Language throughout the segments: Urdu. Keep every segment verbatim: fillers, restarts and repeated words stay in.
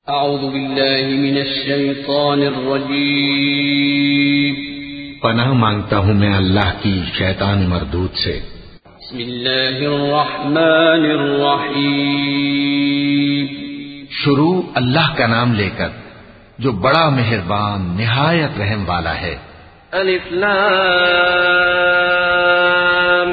اعوذ باللہ من الشیطان الرجیم پناہ مانگتا ہوں میں اللہ کی شیطان مردود سے۔ بسم اللہ الرحمن الرحیم شروع اللہ کا نام لے کر جو بڑا مہربان نہایت رحم والا ہے۔ الف لام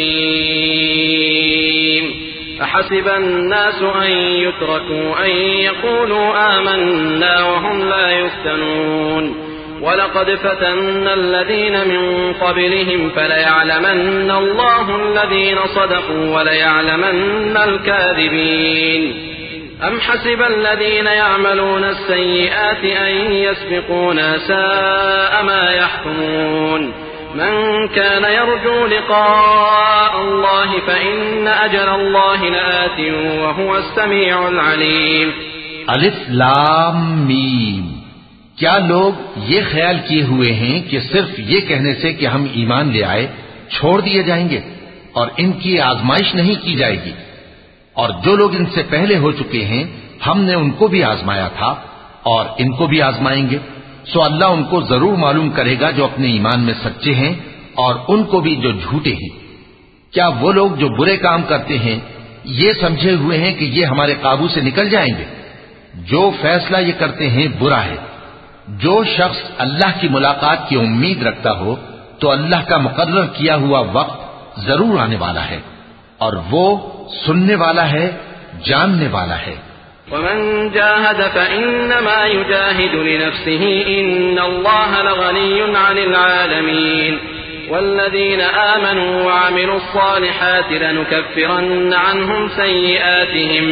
میم احسب الناس ان يتركوا ان يقولوا آمنا وهم لا يفتنون وَلَقَدْ فَتَنَّا الَّذِينَ مِن قَبْلِهِمْ فَلَيَعْلَمَنَّ اللَّهُ الَّذِينَ صَدَقُوا وَلَيَعْلَمَنَّ الْكَاذِبِينَ أَمْ حَسِبَ الَّذِينَ يَعْمَلُونَ السَّيِّئَاتِ أَن يَسْبِقُونَا سَاءَ مَا يَحْكُمُونَ مَن كَانَ يَرْجُو لِقَاءَ اللَّهِ فَإِنَّ أَجَلَ اللَّهِ لَآتٍ وَهُوَ السَّمِيعُ الْعَلِيمُ الف لام میم۔ کیا لوگ یہ خیال کیے ہوئے ہیں کہ صرف یہ کہنے سے کہ ہم ایمان لے آئے چھوڑ دیے جائیں گے اور ان کی آزمائش نہیں کی جائے گی؟ اور جو لوگ ان سے پہلے ہو چکے ہیں ہم نے ان کو بھی آزمایا تھا اور ان کو بھی آزمائیں گے، سو اللہ ان کو ضرور معلوم کرے گا جو اپنے ایمان میں سچے ہیں اور ان کو بھی جو جھوٹے ہیں۔ کیا وہ لوگ جو برے کام کرتے ہیں یہ سمجھے ہوئے ہیں کہ یہ ہمارے قابو سے نکل جائیں گے؟ جو فیصلہ یہ کرتے ہیں برا ہے۔ جو شخص اللہ کی ملاقات کی امید رکھتا ہو تو اللہ کا مقرر کیا ہوا وقت ضرور آنے والا ہے اور وہ سننے والا ہے، جاننے والا ہے۔ ومن جاهد فإنما يجاهد لنفسه إن الله لغني عن العالمين والذين آمنوا وعملوا الصالحات لنكفرن عنهم سيئاتهم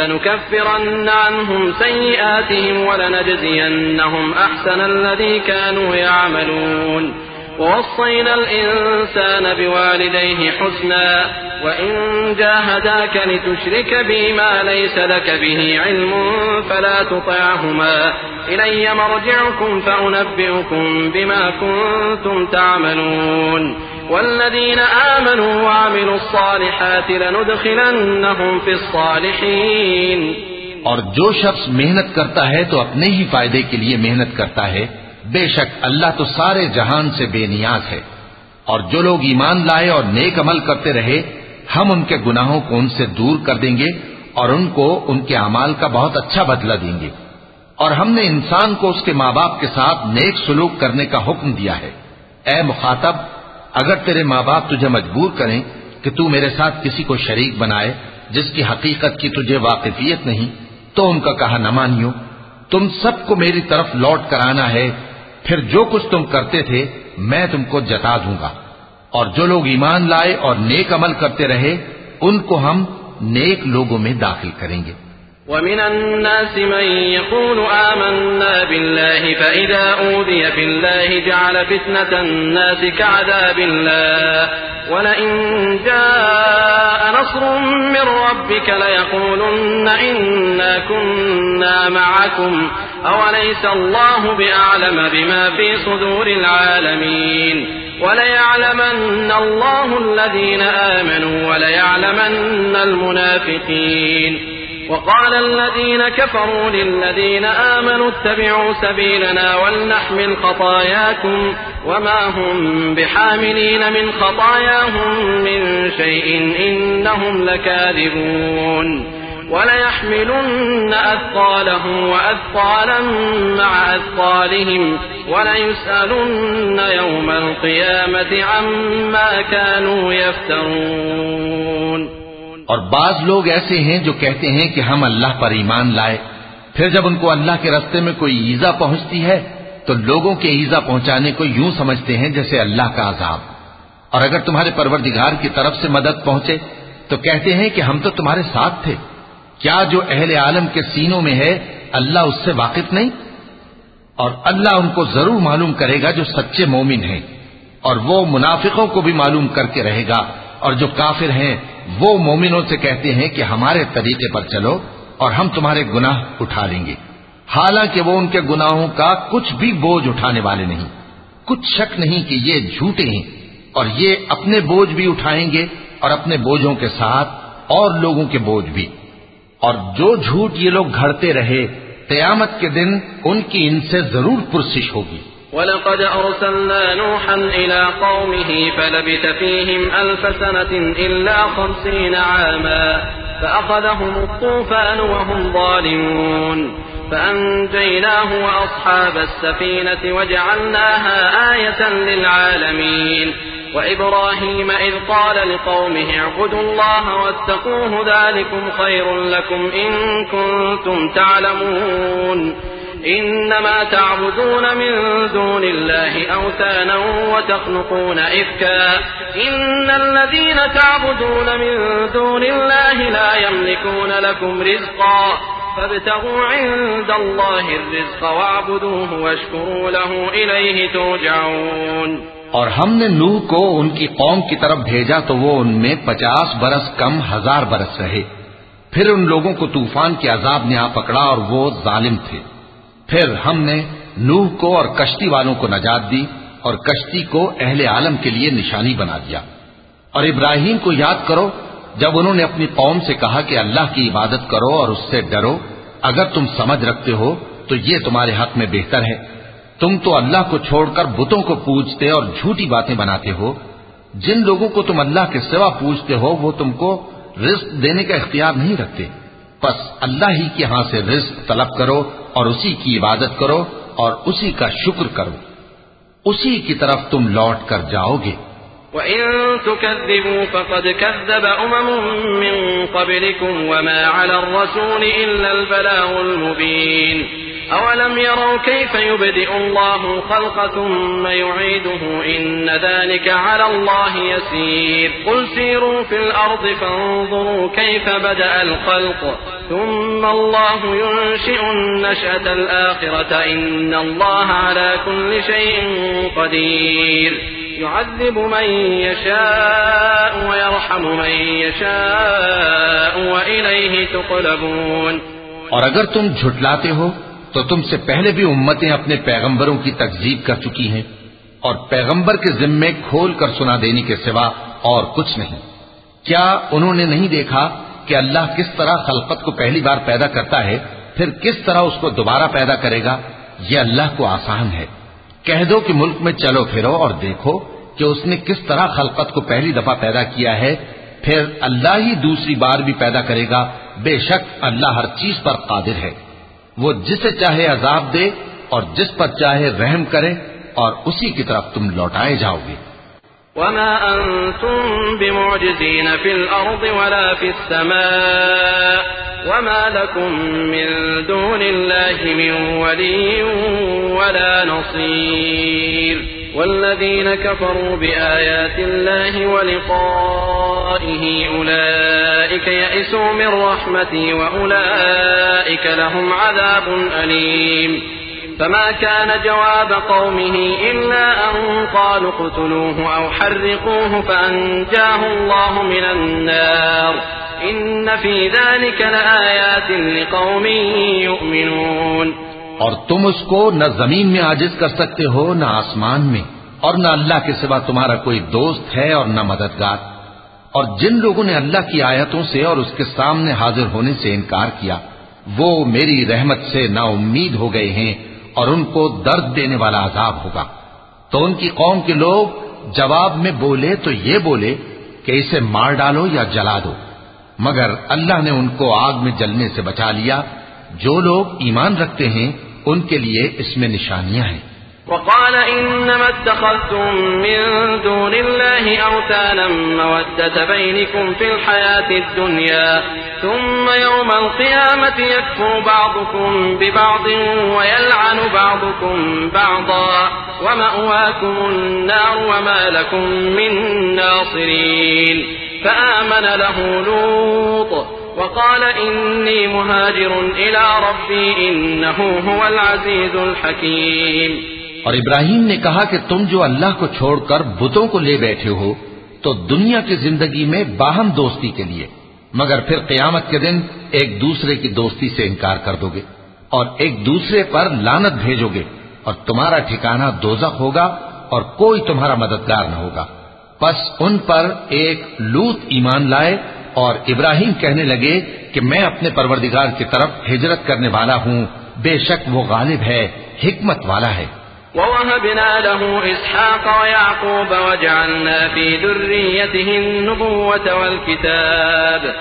لنكفرن عنهم سيئاتهم ولنجزينهم أحسن الذي كانوا يعملون ووصينا الإنسان بوالديه حسنا وإن جاهداك لتشرك بي ما ليس لك به علم فلا تطعهما إلي مرجعكم فأنبئكم بما كنتم تعملون والذين آمنوا وعملوا الصالحات لندخلنهم في الصالحين۔ اور جو شخص محنت کرتا ہے تو اپنے ہی فائدے کے لیے محنت کرتا ہے، بے شک اللہ تو سارے جہان سے بے نیاز ہے۔ اور جو لوگ ایمان لائے اور نیک عمل کرتے رہے ہم ان کے گناہوں کو ان سے دور کر دیں گے اور ان کو ان کے اعمال کا بہت اچھا بدلہ دیں گے۔ اور ہم نے انسان کو اس کے ماں باپ کے ساتھ نیک سلوک کرنے کا حکم دیا ہے۔ اے مخاطب، اگر تیرے ماں باپ تجھے مجبور کریں کہ تو میرے ساتھ کسی کو شریک بنائے جس کی حقیقت کی تجھے واقفیت نہیں تو ان کا کہا نہ مانیو۔ تم سب کو میری طرف لوٹ کر آنا ہے، پھر جو کچھ تم کرتے تھے میں تم کو جتا دوں گا۔ اور جو لوگ ایمان لائے اور نیک عمل کرتے رہے ان کو ہم نیک لوگوں میں داخل کریں گے۔ ومن الناس من يقول آمنا بالله فإذا أوذي في الله جعل فتنة الناس كعذاب الله ولئن جاء نصر من ربك ليقولن إنا كنا معكم أوليس الله بأعلم بما في صدور العالمين وليعلمن الله الذين آمنوا وليعلمن المنافقين وقال الذين كفروا للذين آمنوا اتبعوا سبيلنا ولنحمل خطاياكم وما هم بحاملين من خطاياهم من شيء إنهم لكاذبون وليحملن أثقالهم وأثقالا مع أثقالهم وليسألن يوم القيامة عما كانوا يفترون۔ اور بعض لوگ ایسے ہیں جو کہتے ہیں کہ ہم اللہ پر ایمان لائے، پھر جب ان کو اللہ کے راستے میں کوئی ایذا پہنچتی ہے تو لوگوں کے ایذا پہنچانے کو یوں سمجھتے ہیں جیسے اللہ کا عذاب۔ اور اگر تمہارے پروردگار کی طرف سے مدد پہنچے تو کہتے ہیں کہ ہم تو تمہارے ساتھ تھے۔ کیا جو اہل عالم کے سینوں میں ہے اللہ اس سے واقف نہیں؟ اور اللہ ان کو ضرور معلوم کرے گا جو سچے مومن ہیں، اور وہ منافقوں کو بھی معلوم کر کے رہے گا۔ اور جو کافر ہیں وہ مومنوں سے کہتے ہیں کہ ہمارے طریقے پر چلو اور ہم تمہارے گناہ اٹھا لیں گے، حالانکہ وہ ان کے گناہوں کا کچھ بھی بوجھ اٹھانے والے نہیں۔ کچھ شک نہیں کہ یہ جھوٹے ہیں اور یہ اپنے بوجھ بھی اٹھائیں گے اور اپنے بوجھوں کے ساتھ اور لوگوں کے بوجھ بھی۔ اور جو جھوٹ یہ لوگ گھڑتے رہے قیامت کے دن ان کی ان سے ضرور پرسش ہوگی۔ وَلَقَدْ أَرْسَلْنَا نُوحًا إِلَىٰ قَوْمِهِ فَلَبِثَ فِيهِمْ أَلْفَ سَنَةٍ إِلَّا خَمْسِينَ عَامًا فَأَخَذَهُمُ الطُّوفَانُ وَهُمْ ظَالِمُونَ فَأَنجَيْنَاهُ وَأَصْحَابَ السَّفِينَةِ وَجَعَلْنَاهَا آيَةً لِّلْعَالَمِينَ وَإِبْرَاهِيمَ إِذْ قَالَ لِقَوْمِهِ اعْبُدُوا اللَّهَ وَاتَّقُوهُ ذَٰلِكُمْ خَيْرٌ لَّكُمْ إِن كُنتُمْ تَعْلَمُونَ إنما تعبدون من دون الله أوثانا وتخلقون إفكا إن الذين تعبدون من دون الله لا يملكون لكم رزقا فابتغوا عند الله الرزق واعبدوه واشكروا له إليه ترجعون۔ اور ہم نے نوح کو ان کی قوم کی طرف بھیجا تو وہ ان میں پچاس برس کم ہزار برس رہے، پھر ان لوگوں کو طوفان کے عذاب نے آ پکڑا اور وہ ظالم تھے۔ پھر ہم نے نوح کو اور کشتی والوں کو نجات دی اور کشتی کو اہل عالم کے لیے نشانی بنا دیا۔ اور ابراہیم کو یاد کرو جب انہوں نے اپنی قوم سے کہا کہ اللہ کی عبادت کرو اور اس سے ڈرو، اگر تم سمجھ رکھتے ہو تو یہ تمہارے حق میں بہتر ہے۔ تم تو اللہ کو چھوڑ کر بتوں کو پوجتے اور جھوٹی باتیں بناتے ہو۔ جن لوگوں کو تم اللہ کے سوا پوجتے ہو وہ تم کو رزق دینے کا اختیار نہیں رکھتے، پس اللہ ہی کے ہاں سے رزق طلب کرو اور اسی کی عبادت کرو اور اسی کا شکر کرو، اسی کی طرف تم لوٹ کر جاؤ گے۔ وَإِن تُكَذِّبُوا فَقَدْ كَذَّبَ أُمَمٌ مِّن قَبْلِكُمْ وَمَا عَلَى الرَّسُولِ إِلَّا الْبَلَاغُ الْمُبِينُ أَوَلَمْ يَرَوْا كَيْفَ يُبْدِئُ اللَّهُ الْخَلْقَ ثُمَّ يُعِيدُهُ إِنَّ ذَلِكَ عَلَى اللَّهِ يَسِيرٌ قُلْ سِيرُوا فِي الْأَرْضِ فَانظُرُوا كَيْفَ بَدَأَ الْخَلْقَ ثُمَّ اللَّهُ يُنشِئُ النَّشْأَةَ الْآخِرَةَ إِنَّ اللَّهَ عَلَى كُلِّ شَيْءٍ قَدِيرٌ يُعَذِّبُ مَن يَشَاءُ وَيَرْحَمُ مَن يَشَاءُ وَإِلَيْهِ تُقْلَبُونَ۔ اور اگر تم جھٹلاتے ہو تو تم سے پہلے بھی امتیں اپنے پیغمبروں کی تکذیب کر چکی ہیں، اور پیغمبر کے ذمے کھول کر سنا دینے کے سوا اور کچھ نہیں۔ کیا انہوں نے نہیں دیکھا کہ اللہ کس طرح خلقت کو پہلی بار پیدا کرتا ہے، پھر کس طرح اس کو دوبارہ پیدا کرے گا؟ یہ اللہ کو آسان ہے۔ کہہ دو کہ ملک میں چلو پھرو اور دیکھو کہ اس نے کس طرح خلقت کو پہلی دفعہ پیدا کیا ہے، پھر اللہ ہی دوسری بار بھی پیدا کرے گا۔ بے شک اللہ ہر چیز پر قادر ہے، وہ جسے چاہے عذاب دے اور جس پر چاہے رحم کرے، اور اسی کی طرف تم لوٹائے جاؤ گے۔ وما أنتم بمعجزين في الأرض ولا في السماء وما لكم من دون الله من ولي ولا نصير والذين كفروا بآيات الله ولقائه أولئك يئسوا من رحمتي وأولئك لهم عذاب أليم فما كان جواب قومه إلا أن قالوا اقتلوه أو حرقوه فأنجاه الله من النار إن في ذلك لآيات لقوم يؤمنون۔ اور تم اس کو نہ زمین میں عاجز کر سکتے ہو نہ آسمان میں، اور نہ اللہ کے سوا تمہارا کوئی دوست ہے اور نہ مددگار۔ اور جن لوگوں نے اللہ کی آیتوں سے اور اس کے سامنے حاضر ہونے سے انکار کیا وہ میری رحمت سے نا امید ہو گئے ہیں اور ان کو درد دینے والا عذاب ہوگا۔ تو ان کی قوم کے لوگ جواب میں بولے تو یہ بولے کہ اسے مار ڈالو یا جلا دو، مگر اللہ نے ان کو آگ میں جلنے سے بچا لیا۔ جو لوگ ایمان رکھتے ہیں ان کے لیے اس میں نشانیاں ہیں۔ وقال إنما اتخذتم من دون الله أوثانا مودة بينكم في الحياة الدنيا ثم يوم القيامة يكفر بعضكم ببعض ويلعن بعضكم بعضا ومأواكم النار وما لكم من ناصرين فآمن له لوط وقال إني مهاجر إلى ربي إنه هو العزيز الحكيم۔ اور ابراہیم نے کہا کہ تم جو اللہ کو چھوڑ کر بتوں کو لے بیٹھے ہو تو دنیا کی زندگی میں باہم دوستی کے لیے، مگر پھر قیامت کے دن ایک دوسرے کی دوستی سے انکار کر دو گے اور ایک دوسرے پر لعنت بھیجو گے، اور تمہارا ٹھکانہ دوزخ ہوگا اور کوئی تمہارا مددگار نہ ہوگا۔ پس ان پر ایک لوط ایمان لائے اور ابراہیم کہنے لگے کہ میں اپنے پروردگار کی طرف ہجرت کرنے والا ہوں بے شک وہ غالب ہے، حکمت والا ہے۔ ووهبنا له إسحاق ويعقوب وجعلنا في ذريته النبوة والكتاب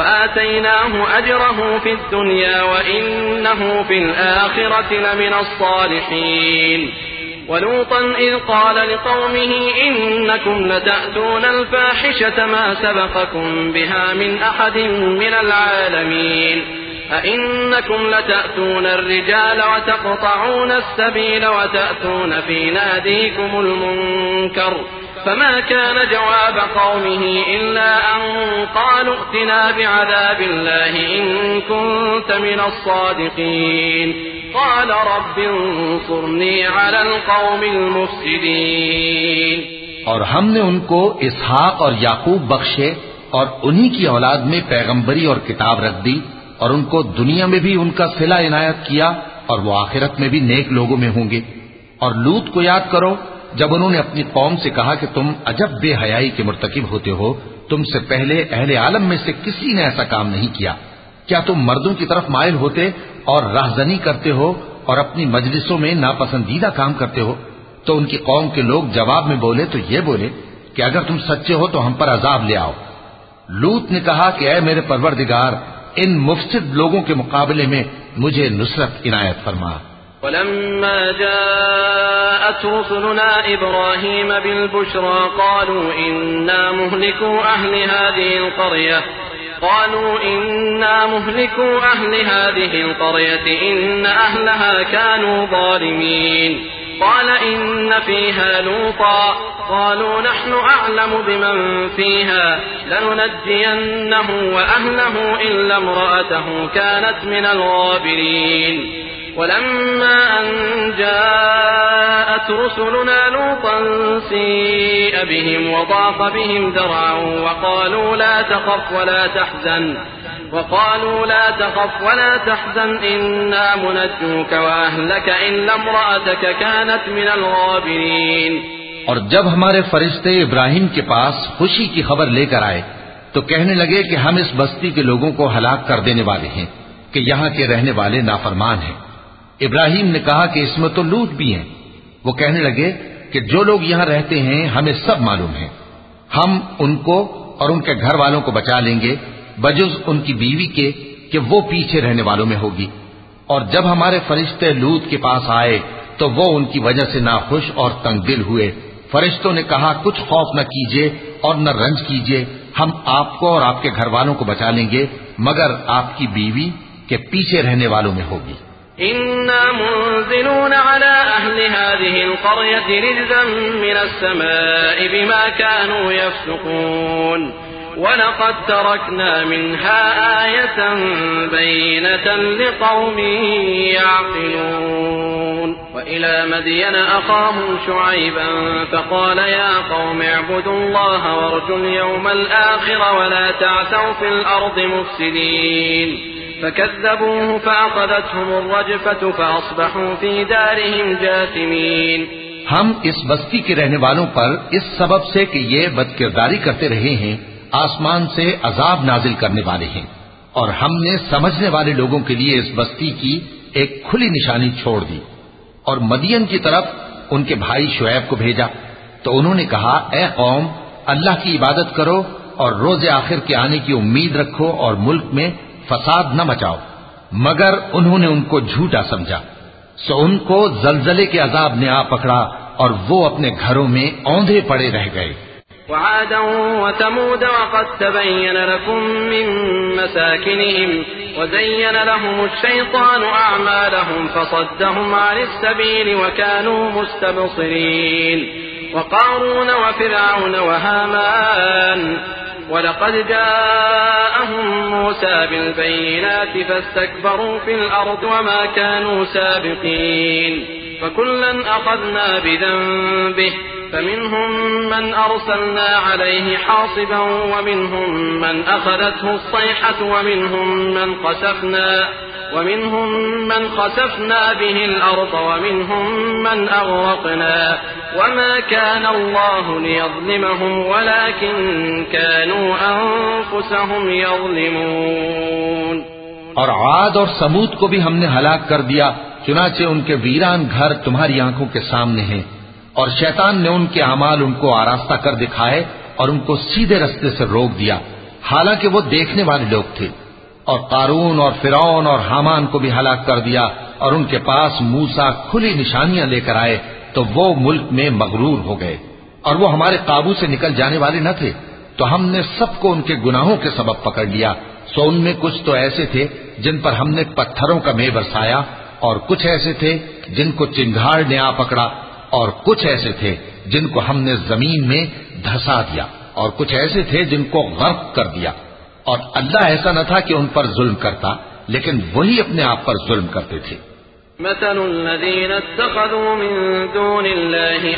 وآتيناه أجره في الدنيا وإنه في الآخرة لمن الصالحين ولوطا إذ قال لقومه إنكم لتأتون الفاحشة ما سبقكم بها من أحد من العالمين أئنكم لتأتون الرجال وتقطعون السبيل وتأتون في ناديكم المنكر فما كان جواب قومه إلا أن قالوا ائتنا بعذاب الله إن كنت من الصادقين قال رب انصرني على القوم المفسدين۔ اور ہم نے ان کو اسحاق اور یعقوب بخشے اور انہی کی اولاد میں پیغمبری اور کتاب رکھ دی، اور ان کو دنیا میں بھی ان کا صلہ عنایت کیا اور وہ آخرت میں بھی نیک لوگوں میں ہوں گے۔ اور لوط کو یاد کرو جب انہوں نے اپنی قوم سے کہا کہ تم عجب بے حیائی کے مرتکب ہوتے ہو، تم سے پہلے اہل عالم میں سے کسی نے ایسا کام نہیں کیا، کیا تم مردوں کی طرف مائل ہوتے اور راہزنی کرتے ہو اور اپنی مجلسوں میں ناپسندیدہ کام کرتے ہو؟ تو ان کی قوم کے لوگ جواب میں بولے تو یہ بولے کہ اگر تم سچے ہو تو ہم پر عذاب لے آؤ۔ لوط نے کہا کہ اے میرے پروردگار، ان مفسد لوگوں کے مقابلے میں مجھے نصرت عنایت فرما۔ ولما جاءت رسلنا إبراهيم بالبشرى قالوا إنا مهلكو أهل هذه القرية قالوا إنا مهلكو أهل هذه القرية إن أهلها كانوا ظالمين قال إن فيها لوطا قالوا نحن أعلم بمن فيها لننجينه وأهله إلا امرأته كانت من الغابرين ولما أن جاءت رسلنا لوطا سيء بهم وضاق بهم ذرعا وقالوا لا تخف ولا تحزن وقالوا لا تخف ولا تحزن إنا منجوك وأهلك إلا امرأتك كانت من الغابرين۔ اور جب ہمارے فرشتے ابراہیم کے پاس خوشی کی خبر لے کر آئے تو کہنے لگے کہ ہم اس بستی کے لوگوں کو ہلاک کر دینے والے ہیں کہ یہاں کے رہنے والے نافرمان ہیں۔ ابراہیم نے کہا کہ اس میں تو لوط بھی ہیں۔ وہ کہنے لگے کہ جو لوگ یہاں رہتے ہیں ہمیں سب معلوم ہے، ہم ان کو اور ان کے گھر والوں کو بچا لیں گے بجز ان کی بیوی کے کہ وہ پیچھے رہنے والوں میں ہوگی۔ اور جب ہمارے فرشتے لوط کے پاس آئے تو وہ ان کی وجہ سے ناخوش اور تنگ دل ہوئے۔ فرشتوں نے کہا کچھ خوف نہ کیجیے اور نہ رنج کیجیے، ہم آپ کو اور آپ کے گھر والوں کو بچا لیں گے مگر آپ کی بیوی کے پیچھے رہنے والوں میں ہوگی۔ إنا منزلون على أهل هذه القرية رجزا من السماء بما كانوا يفسقون ولقد تركنا منها آية بينة لقوم يعقلون وإلى مدين أخاهم شعيبا فقال يا قوم اعبدوا الله وارجوا اليوم الآخر ولا تعثوا في الأرض مفسدين فكذبوه فأخذتهم الرجفة فأصبحوا في دارهم جاثمين۔ ہم اس بستی کے رہنے والوں پر اس سبب سے کہ یہ بدکرداری کرتے رہے ہیں آسمان سے عذاب نازل کرنے والے ہیں، اور ہم نے سمجھنے والے لوگوں کے لیے اس بستی کی ایک کھلی نشانی چھوڑ دی۔ اور مدین کی طرف ان کے بھائی شعیب کو بھیجا تو انہوں نے کہا اے قوم، اللہ کی عبادت کرو اور روز آخر کے آنے کی امید رکھو اور ملک میں فساد نہ مچاؤ، مگر انہوں نے ان کو جھوٹا سمجھا، سو ان کو زلزلے کے عذاب نے آ پکڑا اور وہ اپنے گھروں میں اوندھے پڑے رہ گئے۔ وعادا وثمود وقد تبين لكم من مساكنهم وزين لهم الشيطان أعمالهم فصدهم عن السبيل وكانوا مستبصرين وقارون وفرعون وهامان ولقد جاءهم موسى بالبينات فاستكبروا في الأرض وما كانوا سابقين فكلا أخذنا بذنبه فمنهم من أرسلنا عليه حاصبا ومنهم من أخذته الصيحة ومنهم من خسفنا ومنهم من خسفنا به الأرض ومنهم من أغرقنا وما كان الله ليظلمهم ولكن كانوا أنفسهم يظلمون۔ اور عاد اور سمود کو بھی ہم نے ہلاک کر دیا، چنانچہ ان کے ویران گھر تمہاری آنکھوں کے سامنے ہیں، اور شیطان نے ان کے اعمال ان کو آراستہ کر دکھائے اور ان کو سیدھے رستے سے روک دیا، حالانکہ وہ دیکھنے والے لوگ تھے۔ اور قارون اور فرعون اور حامان کو بھی ہلاک کر دیا، اور ان کے پاس موسیٰ کھلی نشانیاں لے کر آئے تو وہ ملک میں مغرور ہو گئے، اور وہ ہمارے قابو سے نکل جانے والے نہ تھے، تو ہم نے سب کو ان کے گناہوں کے سبب پکڑ لیا۔ سو ان میں کچھ تو ایسے تھے جن پر ہم نے پتھروں کا مے برسایا، اور کچھ ایسے تھے جن کو چنگھاڑ نے آ پکڑا، اور کچھ ایسے تھے جن کو ہم نے زمین میں دھسا دیا، اور کچھ ایسے تھے جن کو غرق کر دیا۔ اور اللہ ایسا نہ تھا کہ ان پر ظلم کرتا، لیکن وہی اپنے آپ پر ظلم کرتے تھے۔ مثل الذين اتخذوا من دون الله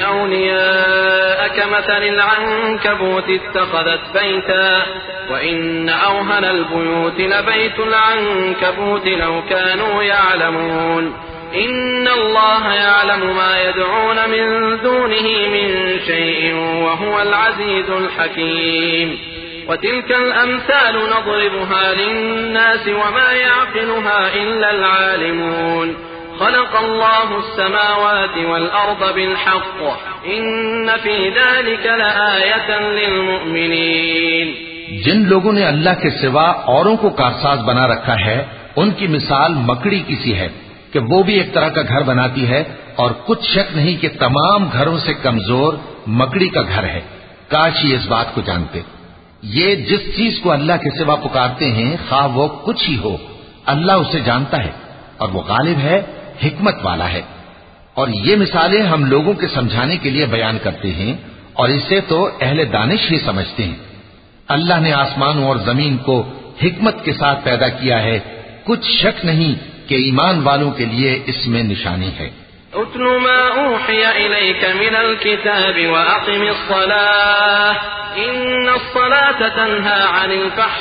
أولياء كمثل العنكبوت اتخذت بيتا وإن أوهن البيوت لبيت العنكبوت لو كانوا يعلمون إن الله يعلم ما يدعون من دونه من شيء وهو العزيز الحكيم وتلك الأمثال نضربها للناس وما يعقلها إلا العالمون خلق الله السماوات والأرض بالحق إن في ذلك لآية للمؤمنين۔ جن لوگوں نے اللہ کے سوا اوروں کو کارساز بنا رکھا ہے ان کی مثال مکڑی کی سی ہے کہ وہ بھی ایک طرح کا گھر بناتی ہے، اور کچھ شک نہیں کہ تمام گھروں سے کمزور مکڑی کا گھر ہے۔ کاش یہ اس بات کو جانتے۔ یہ جس چیز کو اللہ کے سوا پکارتے ہیں خواہ وہ کچھ ہی ہو، اللہ اسے جانتا ہے اور وہ غالب ہے، حکمت والا ہے۔ اور یہ مثالیں ہم لوگوں کے سمجھانے کے لیے بیان کرتے ہیں، اور اسے تو اہل دانش ہی سمجھتے ہیں۔ اللہ نے آسمانوں اور زمین کو حکمت کے ساتھ پیدا کیا ہے، کچھ شک نہیں کہ ایمان والوں کے لیے اس میں نشانی ہے۔ اتل ما اوحی الیک من الكتاب واقم الصلاة ان الصلاة تنہى عن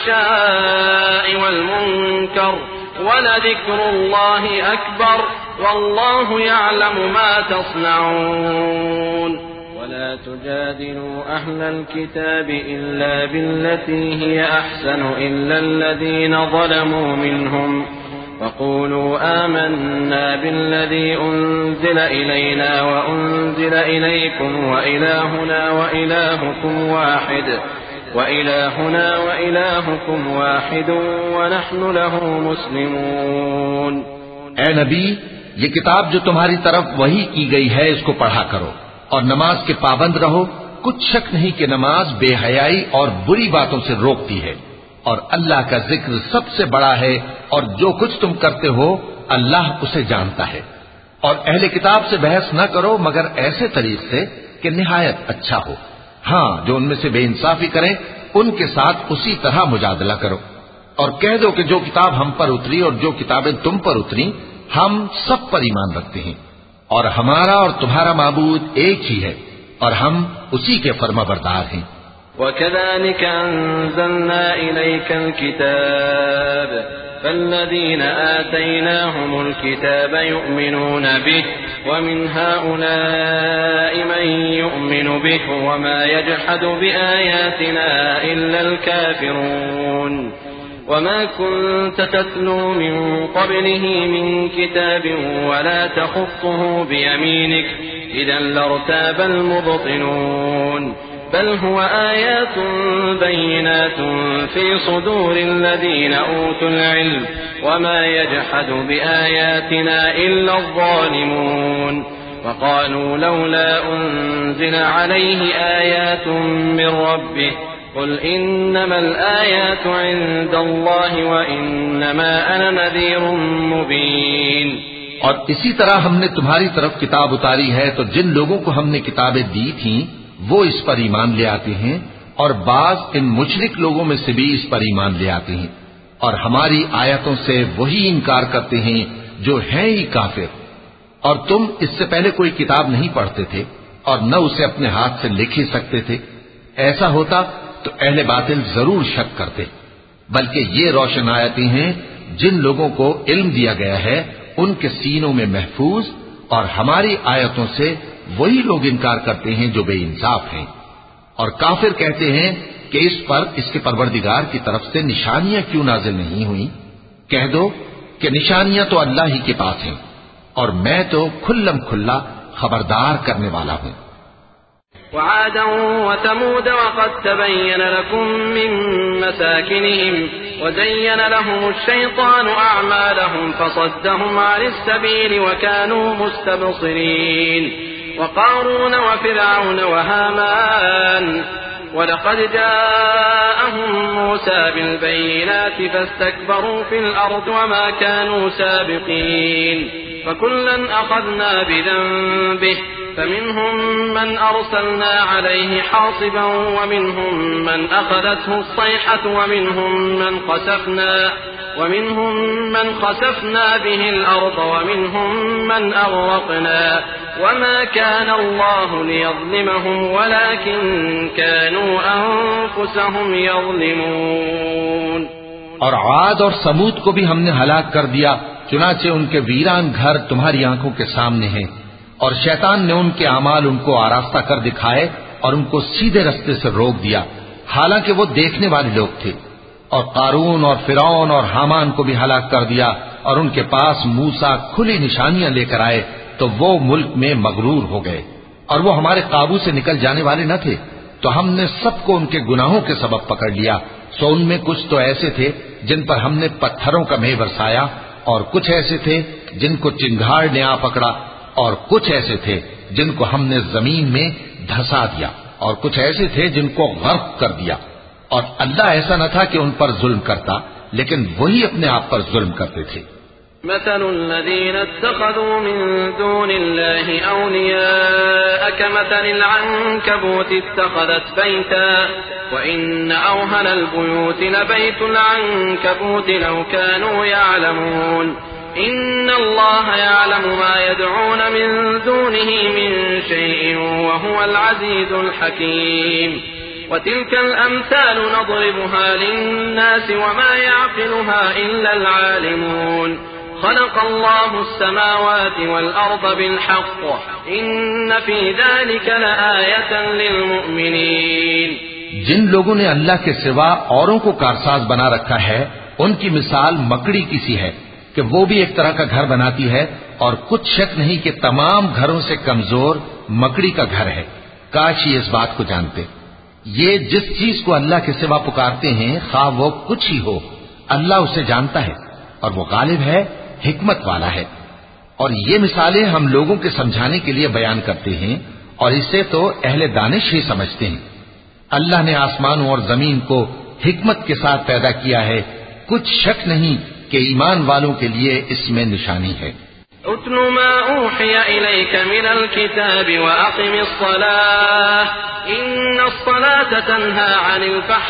الفحشاء والمنکر ولذکر اللہ اکبر واللہ یعلم ما تصنعون ولا تجادلوا أهل الكتاب إلا بالتي هي أحسن إلا الذين ظلموا منهم فقولوا آمنا بالذي أنزل إلينا وأنزل إليكم وإلهنا وإلهكم واحد وإلهنا وإلهكم واحد ونحن له مسلمون۔ اے نبی، یہ کتاب جو تمہاری طرف وحی کی گئی ہے اس کو پڑھا کرو اور نماز کے پابند رہو، کچھ شک نہیں کہ نماز بے حیائی اور بری باتوں سے روکتی ہے، اور اللہ کا ذکر سب سے بڑا ہے، اور جو کچھ تم کرتے ہو اللہ اسے جانتا ہے۔ اور اہل کتاب سے بحث نہ کرو مگر ایسے طریق سے کہ نہایت اچھا ہو، ہاں جو ان میں سے بے انصافی کریں ان کے ساتھ اسی طرح مجادلہ کرو، اور کہہ دو کہ جو کتاب ہم پر اتری اور جو کتابیں تم پر اتری ہم سب پر ایمان رکھتے ہیں، اور ہمارا اور تمہارا معبود ایک ہی ہے، اور ہم اسی کے فرما بردار ہیں۔ وَكَذَلِكَ أَنزَلْنَا إِلَيْكَ الْكِتَابَ فَالَّذِينَ آتَيْنَاهُمُ الْكِتَابَ يُؤْمِنُونَ بِهِ وَمِنْ هَؤُلَاءِ مَن يُؤْمِنُ بِهِ وَمَا يَجْحَدُ بِآيَاتِنَا إِلَّا الْكَافِرُونَ وما كنت تتلو من قبله من كتاب ولا تخطه بيمينك إذا لارتاب المبطلون بل هو آيات بينات في صدور الذين أوتوا العلم وما يجحد بآياتنا إلا الظالمون وقالوا لولا أنزل عليه آيات من ربه قل انما الآيات عند الله وانما انا نذير مبين۔ اور اسی طرح ہم نے تمہاری طرف کتاب اتاری ہے تو جن لوگوں کو ہم نے کتابیں دی تھیں وہ اس پر ایمان لے آتے ہیں، اور بعض ان مشرک لوگوں میں سے بھی اس پر ایمان لے آتے ہیں، اور ہماری آیتوں سے وہی انکار کرتے ہیں جو ہیں ہی کافر۔ اور تم اس سے پہلے کوئی کتاب نہیں پڑھتے تھے اور نہ اسے اپنے ہاتھ سے لکھ ہی سکتے تھے، ایسا ہوتا تو اہل باطل ضرور شک کرتے، بلکہ یہ روشن آیتیں ہیں جن لوگوں کو علم دیا گیا ہے ان کے سینوں میں محفوظ، اور ہماری آیتوں سے وہی لوگ انکار کرتے ہیں جو بے انصاف ہیں۔ اور کافر کہتے ہیں کہ اس پر اس کے پروردگار کی طرف سے نشانیاں کیوں نازل نہیں ہوئیں؟ کہہ دو کہ نشانیاں تو اللہ ہی کے پاس ہیں اور میں تو کھلم کھلا خبردار کرنے والا ہوں۔ وعادا وثمود وقد تبين لكم من مساكنهم وزين لهم الشيطان أعمالهم فصدهم عن السبيل وكانوا مستبصرين وقارون وفرعون وهامان ولقد جاءهم موسى بالبينات فاستكبروا في الأرض وما كانوا سابقين فكلا أخذنا بذنبه فمنهم من أرسلنا عليه حاصبا ومنهم من أخذته الصيحة ومنهم من خسفنا ومنهم من خسفنا به الأرض ومنهم من أغرقنا وما كان الله ليظلمهم ولكن كانوا أنفسهم يظلمون۔ اور عاد اور سمود کو بھی ہم نے ہلاک کر دیا، چنانچہ ان کے ویران گھر تمہاری آنکھوں کے سامنے ہیں، اور شیطان نے ان کے اعمال ان کو آراستہ کر دکھائے اور ان کو سیدھے رستے سے روک دیا، حالانکہ وہ دیکھنے والے لوگ تھے۔ اور قارون اور فرعون اور حامان کو بھی ہلاک کر دیا، اور ان کے پاس موسیٰ کھلی نشانیاں لے کر آئے تو وہ ملک میں مغرور ہو گئے، اور وہ ہمارے قابو سے نکل جانے والے نہ تھے، تو ہم نے سب کو ان کے گناہوں کے سبب پکڑ لیا۔ سو ان میں کچھ تو ایسے تھے جن پر ہم نے پتھروں کا مے برسایا، اور کچھ ایسے تھے جن کو چنگھاڑ نے آ پکڑا، اور کچھ ایسے تھے جن کو ہم نے زمین میں دھسا دیا، اور کچھ ایسے تھے جن کو غرق کر دیا۔ اور اللہ ایسا نہ تھا کہ ان پر ظلم کرتا، لیکن وہی اپنے آپ پر ظلم کرتے تھے۔ مثل الذين اتخذوا من دون الله أولياء كمثل العنكبوت اتخذت بيتا وإن أوهن البيوت لبيت العنكبوت لو كانوا يعلمون إن الله يعلم ما يدعون من دونه من شيء وهو العزيز الحكيم وتلك الأمثال نضربها للناس وما يعقلها إلا العالمون خلق الله السماوات والأرض بالحق إن في ذلك لآية للمؤمنين۔ جن لوگوں نے اللہ کے سوا اوروں کو کارساز بنا رکھا ہے ان کی مثال مکڑی کی سی ہے کہ وہ بھی ایک طرح کا گھر بناتی ہے، اور کچھ شک نہیں کہ تمام گھروں سے کمزور مکڑی کا گھر ہے۔ کاش یہ اس بات کو جانتے۔ یہ جس چیز کو اللہ کے سوا پکارتے ہیں خواہ وہ کچھ ہی ہو، اللہ اسے جانتا ہے اور وہ غالب ہے، حکمت والا ہے۔ اور یہ مثالیں ہم لوگوں کے سمجھانے کے لیے بیان کرتے ہیں، اور اسے تو اہل دانش ہی سمجھتے ہیں۔ اللہ نے آسمانوں اور زمین کو حکمت کے ساتھ پیدا کیا ہے، کچھ شک نہیں کہ ایمان والوں کے لیے اس میں نشانی ہے۔ اتل ما اوحی الیک من الكتاب واقم الصلاة ان الصلاة تنہى عن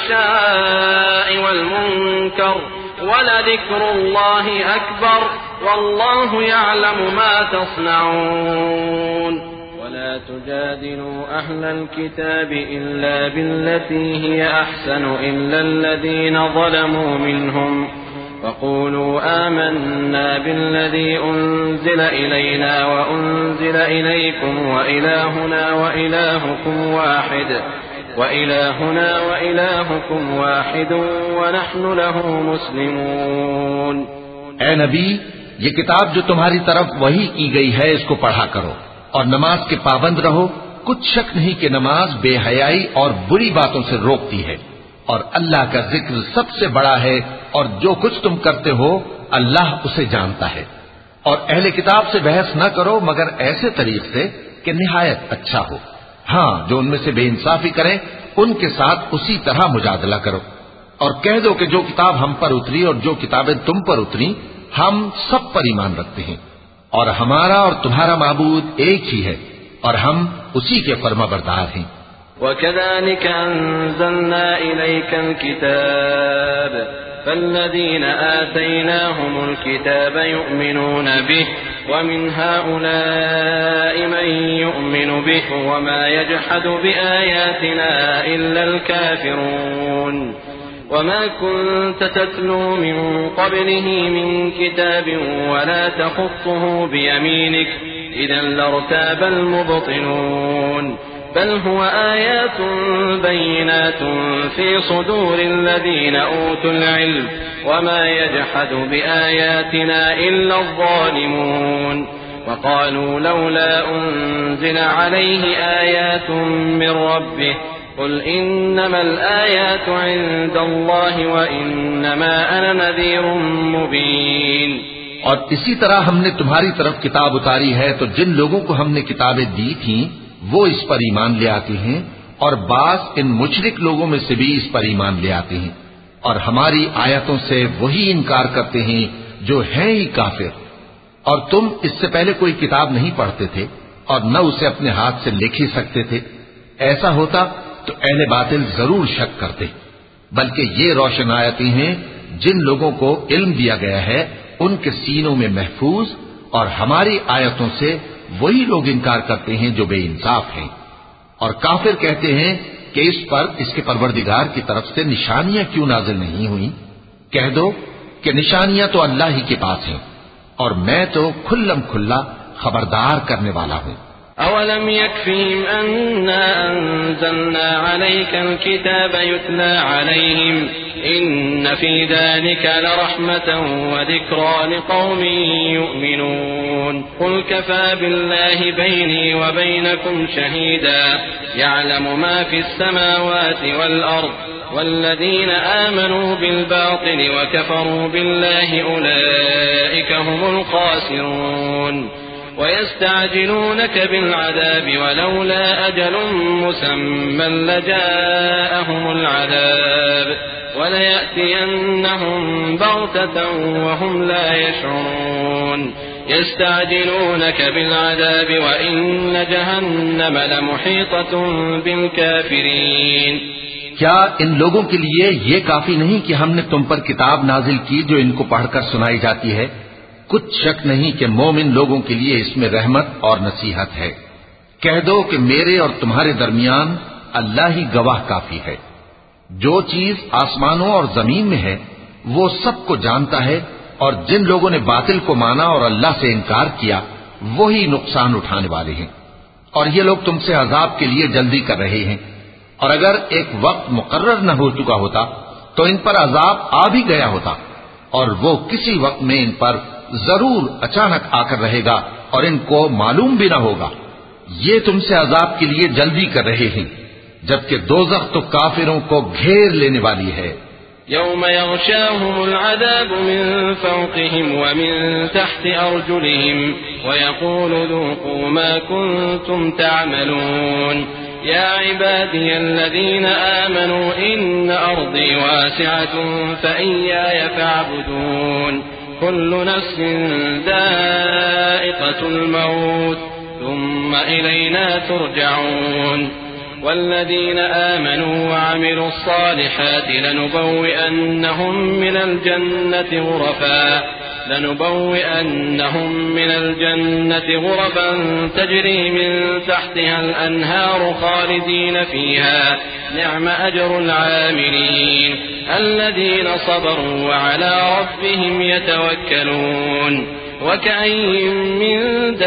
الفحشاء والمنکر ولذکر اللہ اکبر واللہ یعلم ما تصنعون ولا تجادلوا أهل الكتاب إلا بالتي هي أحسن إلا الذين ظلموا منهم وقولوا آمنا بالذي أنزل إلينا وأنزل إليكم وإلهنا وإلهكم واحد وإلهنا وإلهكم واحد ونحن له مسلمون۔ اے نبی، یہ کتاب جو تمہاری طرف وحی کی گئی ہے اس کو پڑھا کرو اور نماز کے پابند رہو۔ کچھ شک نہیں کہ نماز بے حیائی اور بری باتوں سے روکتی ہے، اور اللہ کا ذکر سب سے بڑا ہے، اور جو کچھ تم کرتے ہو اللہ اسے جانتا ہے۔ اور اہل کتاب سے بحث نہ کرو مگر ایسے طریق سے کہ نہایت اچھا ہو۔ ہاں، جو ان میں سے بے انصافی کریں ان کے ساتھ اسی طرح مجادلہ کرو، اور کہہ دو کہ جو کتاب ہم پر اتری اور جو کتابیں تم پر اتری ہم سب پر ایمان رکھتے ہیں، اور ہمارا اور تمہارا معبود ایک ہی ہے، اور ہم اسی کے فرما بردار ہیں۔ وَكَذَلِكَ أَنزَلْنَا إِلَيْكَ الْكِتَابَ فَالَّذِينَ آتَيْنَاهُمُ الْكِتَابَ يُؤْمِنُونَ بِهِ وَمِنْ هَؤُلَاءِ مَن يُؤْمِنُ بِهِ وَمَا يَجْحَدُ بِآيَاتِنَا إِلَّا الْكَافِرُونَ وَمَا كُنْتَ تَتْلُو مِنْ قَبْلِهِ مِنْ كِتَابٍ وَلَا تَخُطُّهُ بِيَمِينِكَ إِذًا لَارْتَابَ الْمُبْطِلُونَ بل هو آيات بينات في صدور الذين أوتوا العلم وما يجحد بآياتنا إلا الظالمون وقالوا لولا أنزل عليه آيات من ربه قل إنما الآيات عند الله وإنما أنا نذير مبين. اور اسی طرح ہم نے تمہاری طرف کتاب اتاری ہے تو جن لوگوں کو ہم نے کتابیں دی تھیں وہ اس پر ایمان لے آتے ہیں اور بعض ان مشرک لوگوں میں سے بھی اس پر ایمان لے آتے ہیں اور ہماری آیتوں سے وہی انکار کرتے ہیں جو ہیں ہی کافر. اور تم اس سے پہلے کوئی کتاب نہیں پڑھتے تھے اور نہ اسے اپنے ہاتھ سے لکھ ہی سکتے تھے. ایسا ہوتا تو اہل باطل ضرور شک کرتے، بلکہ یہ روشن آیتیں ہیں جن لوگوں کو علم دیا گیا ہے ان کے سینوں میں محفوظ، اور ہماری آیتوں سے وہی لوگ انکار کرتے ہیں جو بے انصاف ہیں. اور کافر کہتے ہیں کہ اس پر اس کے پروردگار کی طرف سے نشانیاں کیوں نازل نہیں ہوئی؟ کہہ دو کہ نشانیاں تو اللہ ہی کے پاس ہیں اور میں تو کھلم کھلا خبردار کرنے والا ہوں. أولم يكفهم أنا أنزلنا عليك الكتاب يتلى عليهم إن في ذلك لرحمة وذكرى لقوم يؤمنون قل كفى بالله بيني وبينكم شهيدا يعلم ما في السماوات والأرض والذين آمنوا بالباطل وكفروا بالله أولئك هم الخاسرون ويستعجلونك بالعذاب ولولا أجل مسمى لجاءهم العذاب وليأتينهم بغتة وهم لا يشعرون يستعجلونك بالعذاب وإن جهنم لمحيطة بالكافرين. کیا ان لوگوں کے لیے یہ کافی نہیں کہ ہم نے تم پر کتاب نازل کی جو ان کو پڑھ کر سنائی جاتی ہے؟ کچھ شک نہیں کہ مومن لوگوں کے لیے اس میں رحمت اور نصیحت ہے. کہہ دو کہ میرے اور تمہارے درمیان اللہ ہی گواہ کافی ہے. جو چیز آسمانوں اور زمین میں ہے وہ سب کو جانتا ہے، اور جن لوگوں نے باطل کو مانا اور اللہ سے انکار کیا وہی نقصان اٹھانے والے ہیں. اور یہ لوگ تم سے عذاب کے لیے جلدی کر رہے ہیں، اور اگر ایک وقت مقرر نہ ہو چکا ہوتا تو ان پر عذاب آ بھی گیا ہوتا، اور وہ کسی وقت میں ان پر ضرور اچانک آ کر رہے گا اور ان کو معلوم بھی نہ ہوگا. یہ تم سے عذاب کے لیے جلدی کر رہے ہیں، جبکہ دوزخ تو کافروں کو گھیر لینے والی ہے. يوم يغشاهم العذاب من فوقهم ومن تحت أرجلهم ويقول ذوقوا ما كنتم تعملون يا عبادي الذين آمنوا إن أرضي واسعة فإياي فاعبدون كل نفس ذائقة الموت ثم إلينا ترجعون والذين آمنوا وعملوا الصالحات لنبوئنهم من الجنة غرفا لنبوئنهم من الجنة غرفا تجري من تحتها الأنهار خالدين فيها نعم أجر العاملين الذين صبروا وعلى ربهم يتوكلون وكأين من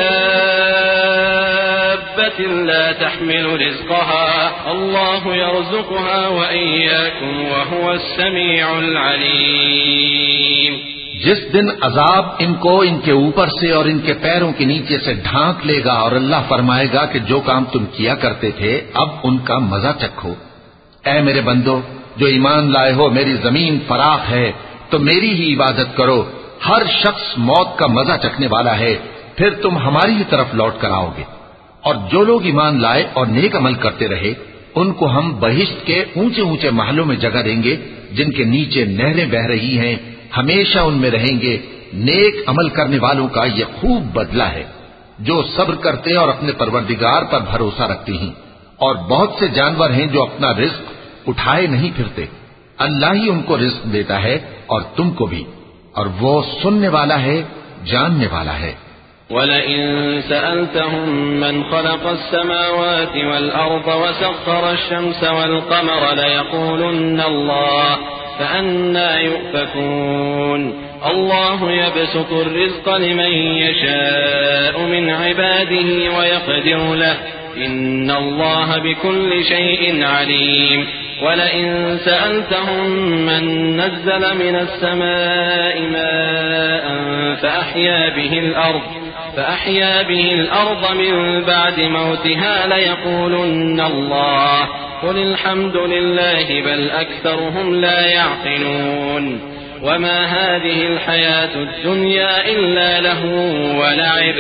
دابة لا تحمل رزقها الله يرزقها وإياكم وهو السميع العليم. جس دن عذاب ان کو ان کے اوپر سے اور ان کے پیروں کے نیچے سے ڈھانک لے گا اور اللہ فرمائے گا کہ جو کام تم کیا کرتے تھے اب ان کا مزہ چکھو. اے میرے بندو جو ایمان لائے ہو، میری زمین فراخ ہے تو میری ہی عبادت کرو. ہر شخص موت کا مزہ چکھنے والا ہے، پھر تم ہماری ہی طرف لوٹ کر آؤ گے. اور جو لوگ ایمان لائے اور نیک عمل کرتے رہے ان کو ہم بہشت کے اونچے اونچے محلوں میں جگہ دیں گے جن کے نیچے نہریں بہ رہی ہیں، ہمیشہ ان میں رہیں گے. نیک عمل کرنے والوں کا یہ خوب بدلہ ہے جو صبر کرتے اور اپنے پروردگار پر بھروسہ رکھتے ہیں. اور بہت سے جانور ہیں جو اپنا رزق اٹھائے نہیں پھرتے، اللہ ہی ان کو رزق دیتا ہے اور تم کو بھی، اور وہ سننے والا ہے، جاننے والا ہے. وَلَئِن سَأَلْتَهُم مَّنْ خَلَقَ السَّمَاوَاتِ وَالْأَرْضَ وَسَخَّرَ الشَّمْسَ وَالْقَمَرَ لَيَقُولُنَّ اللَّهُ فَأَنَّىٰ يُؤْفَكُونَ اللَّهُ يَبْسُطُ الرِّزْقَ لِمَن يَشَاءُ مِنْ عِبَادِهِ وَيَقْدِرُ لَهُ إن الله بكل شيء عليم ولئن سألتهم من نزل من السماء ماء فأحيا به الأرض فأحيا به الأرض من بعد موتها ليقولن الله قل الحمد لله بل أكثرهم لا يعقلون وما هذه الحياة الدنيا إلا لهو ولعب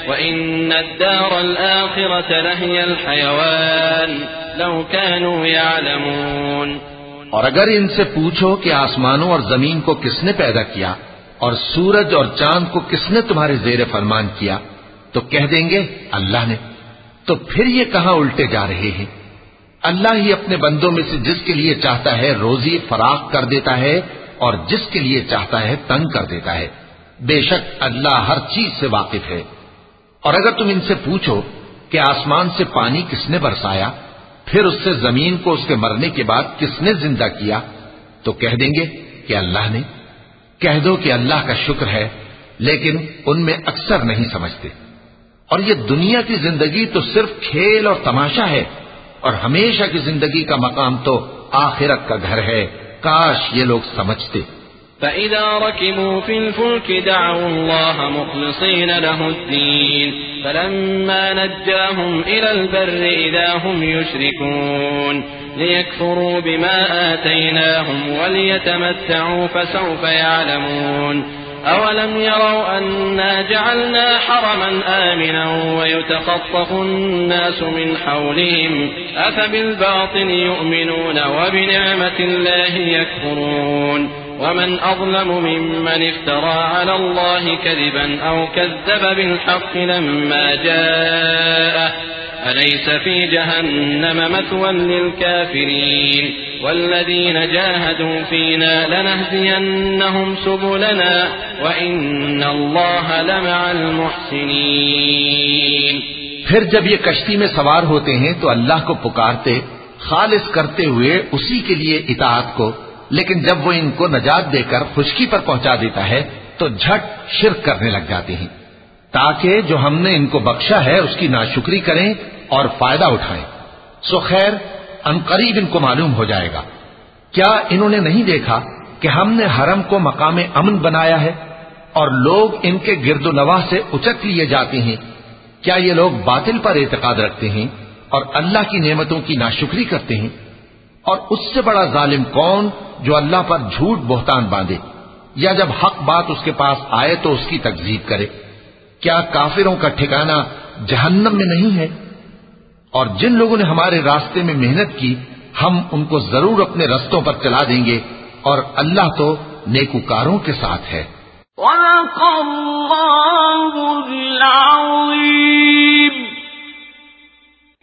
وإن الدار الآخرة لهي الحيوان لو كانوا يعلمون. اور اگر ان سے پوچھو کہ آسمانوں اور زمین کو کس نے پیدا کیا اور سورج اور چاند کو کس نے تمہارے زیر فرمان کیا تو کہہ دیں گے اللہ نے. تو پھر یہ کہاں الٹے جا رہے ہیں؟ اللہ ہی اپنے بندوں میں سے جس کے لیے چاہتا ہے روزی فراخ کر دیتا ہے اور جس کے لیے چاہتا ہے تنگ کر دیتا ہے. بے شک اللہ ہر چیز سے واقف ہے. اور اگر تم ان سے پوچھو کہ آسمان سے پانی کس نے برسایا پھر اس سے زمین کو اس کے مرنے کے بعد کس نے زندہ کیا تو کہہ دیں گے کہ اللہ نے. کہہ دو کہ اللہ کا شکر ہے لیکن ان میں اکثر نہیں سمجھتے. اور یہ دنیا کی زندگی تو صرف کھیل اور تماشا ہے اور ہمیشہ کی زندگی کا مقام تو آخرت کا گھر ہے. کاش یہ لوگ سمجھتے. فَإِذَا رَكِبُوا فِي الْفُلْكِ دَعَوُا اللَّهَ مُخْلِصِينَ لَهُ الدِّينَ فَلَمَّا نَجَّاهُمْ إِلَى الْبَرِّ إِذَا هُمْ يُشْرِكُونَ لِيَكْفُرُوا بِمَا آتَيْنَاهُمْ وَلِيَتَمَتَّعُوا فَسَوْفَ يَعْلَمُونَ أَوَلَمْ يَرَوْا أَنَّا جَعَلْنَا حَرَمًا آمِنًا وَيُتَخَطَّفُ النَّاسُ مِنْ حَوْلِهِمْ أَفَبِالْبَاطِلِ يُؤْمِنُونَ وَبِنِعْمَةِ اللَّهِ يَكْفُرُونَ ومن أظلم ممن افترى على الله كذبا أو كذب بالحق لما جاءه أليس في جهنم مثوى للكافرين والذين جاهدوا فينا لنهدينهم سبلنا وإن الله لمع المحسنين. پھر جب یہ کشتی میں سوار ہوتے ہیں تو اللہ کو پکارتے خالص کرتے ہوئے اسی کے لیے اطاعت کو، لیکن جب وہ ان کو نجات دے کر خشکی پر پہنچا دیتا ہے تو جھٹ شرک کرنے لگ جاتے ہیں تاکہ جو ہم نے ان کو بخشا ہے اس کی ناشکری کریں اور فائدہ اٹھائیں. سو خیر عنقریب ان کو معلوم ہو جائے گا. کیا انہوں نے نہیں دیکھا کہ ہم نے حرم کو مقام امن بنایا ہے اور لوگ ان کے گرد و نواح سے اچک لیے جاتے ہیں؟ کیا یہ لوگ باطل پر اعتقاد رکھتے ہیں اور اللہ کی نعمتوں کی ناشکری کرتے ہیں؟ اور اس سے بڑا ظالم کون جو اللہ پر جھوٹ بہتان باندھے یا جب حق بات اس کے پاس آئے تو اس کی تکذیب کرے. کیا کافروں کا ٹھکانہ جہنم میں نہیں ہے؟ اور جن لوگوں نے ہمارے راستے میں محنت کی ہم ان کو ضرور اپنے رستوں پر چلا دیں گے اور اللہ تو نیکوکاروں کے ساتھ ہے. وَلَقَ اللَّهُ الْعَظِيمُ